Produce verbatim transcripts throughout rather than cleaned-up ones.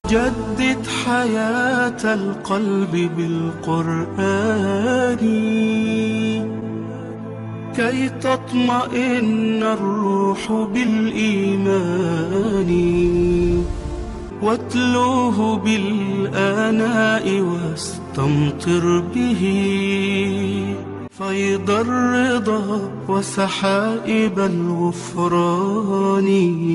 جدد حياة القلب بالقرآن كي تطمئن الروح بالإيمان، واتلوه بالآناء واستمطر به فيض الرضا وسحائب الغفران.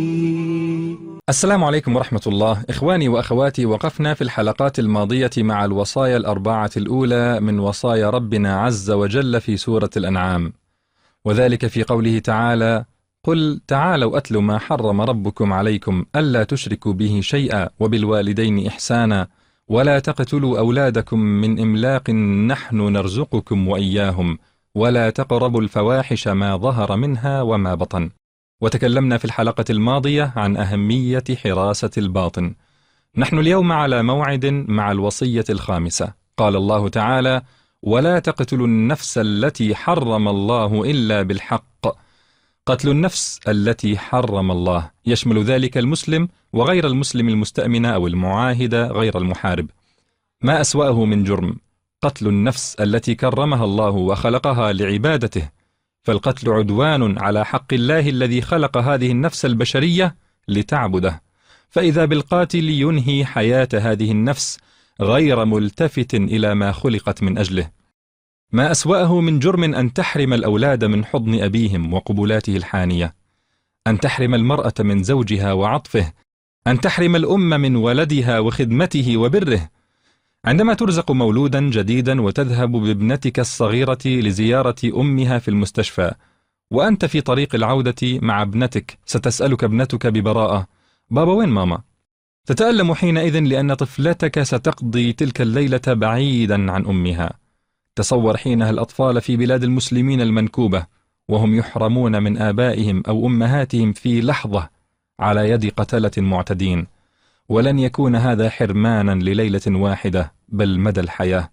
السلام عليكم ورحمة الله. إخواني وأخواتي، وقفنا في الحلقات الماضية مع الوصايا الأربعة الأولى من وصايا ربنا عز وجل في سورة الأنعام، وذلك في قوله تعالى: قل تعالوا أتل ما حرم ربكم عليكم ألا تشركوا به شيئا وبالوالدين إحسانا ولا تقتلوا أولادكم من إملاق نحن نرزقكم وإياهم ولا تقربوا الفواحش ما ظهر منها وما بطن. وتكلمنا في الحلقة الماضية عن أهمية حراسة الباطن. نحن اليوم على موعد مع الوصية الخامسة. قال الله تعالى: ولا تقتلوا النفس التي حرم الله إلا بالحق. قتل النفس التي حرم الله يشمل ذلك المسلم وغير المسلم المستأمن أو المعاهد غير المحارب. ما أسوأه من جرم قتل النفس التي كرمها الله وخلقها لعبادته، فالقتل عدوان على حق الله الذي خلق هذه النفس البشرية لتعبده، فإذا بالقاتل ينهي حياة هذه النفس غير ملتفت إلى ما خلقت من أجله. ما أسوأه من جرم أن تحرم الأولاد من حضن أبيهم وقبلاته الحانية، أن تحرم المرأة من زوجها وعطفه، أن تحرم الأم من ولدها وخدمته وبره. عندما ترزق مولودا جديدا وتذهب بابنتك الصغيرة لزيارة أمها في المستشفى، وأنت في طريق العودة مع ابنتك، ستسألك ابنتك ببراءة: بابا وين ماما؟ تتألم حينئذ لأن طفلتك ستقضي تلك الليلة بعيدا عن أمها. تصور حينها الأطفال في بلاد المسلمين المنكوبة وهم يحرمون من آبائهم أو أمهاتهم في لحظة على يد قتلة معتدين، ولن يكون هذا حرمانا لليلة واحدة بل مدى الحياة.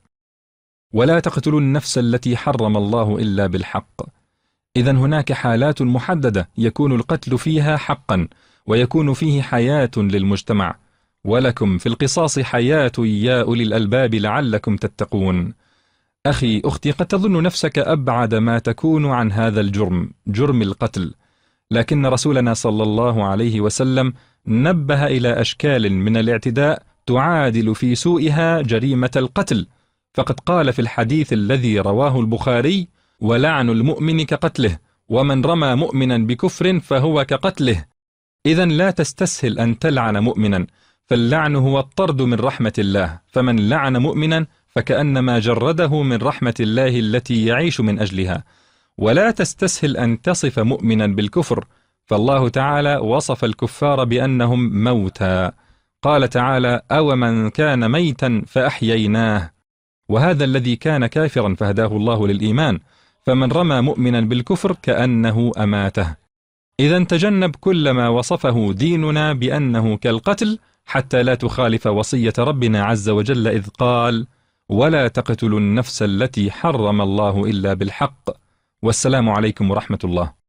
ولا تقتلوا النفس التي حرم الله إلا بالحق. إذن هناك حالات محددة يكون القتل فيها حقا ويكون فيه حياة للمجتمع، ولكم في القصاص حياة يا أولي الألباب لعلكم تتقون. أخي أختي، قد تظن نفسك أبعد ما تكون عن هذا الجرم، جرم القتل، لكن رسولنا صلى الله عليه وسلم نبه إلى أشكال من الاعتداء تعادل في سوءها جريمة القتل، فقد قال في الحديث الذي رواه البخاري: ولعن المؤمن كقتله، ومن رمى مؤمنا بكفر فهو كقتله. إذن لا تستسهل أن تلعن مؤمنا، فاللعن هو الطرد من رحمة الله، فمن لعن مؤمنا فكأنما جرده من رحمة الله التي يعيش من أجلها. ولا تستسهل أن تصف مؤمنا بالكفر، فالله تعالى وصف الكفار بأنهم موتى. قال تعالى: أو من كان ميتا فأحييناه، وهذا الذي كان كافرا فهداه الله للإيمان، فمن رمى مؤمنا بالكفر كأنه أماته. إذن تجنب كل ما وصفه ديننا بأنه كالقتل حتى لا تخالف وصية ربنا عز وجل إذ قال: ولا تقتلوا النفس التي حرم الله إلا بالحق. والسلام عليكم ورحمة الله.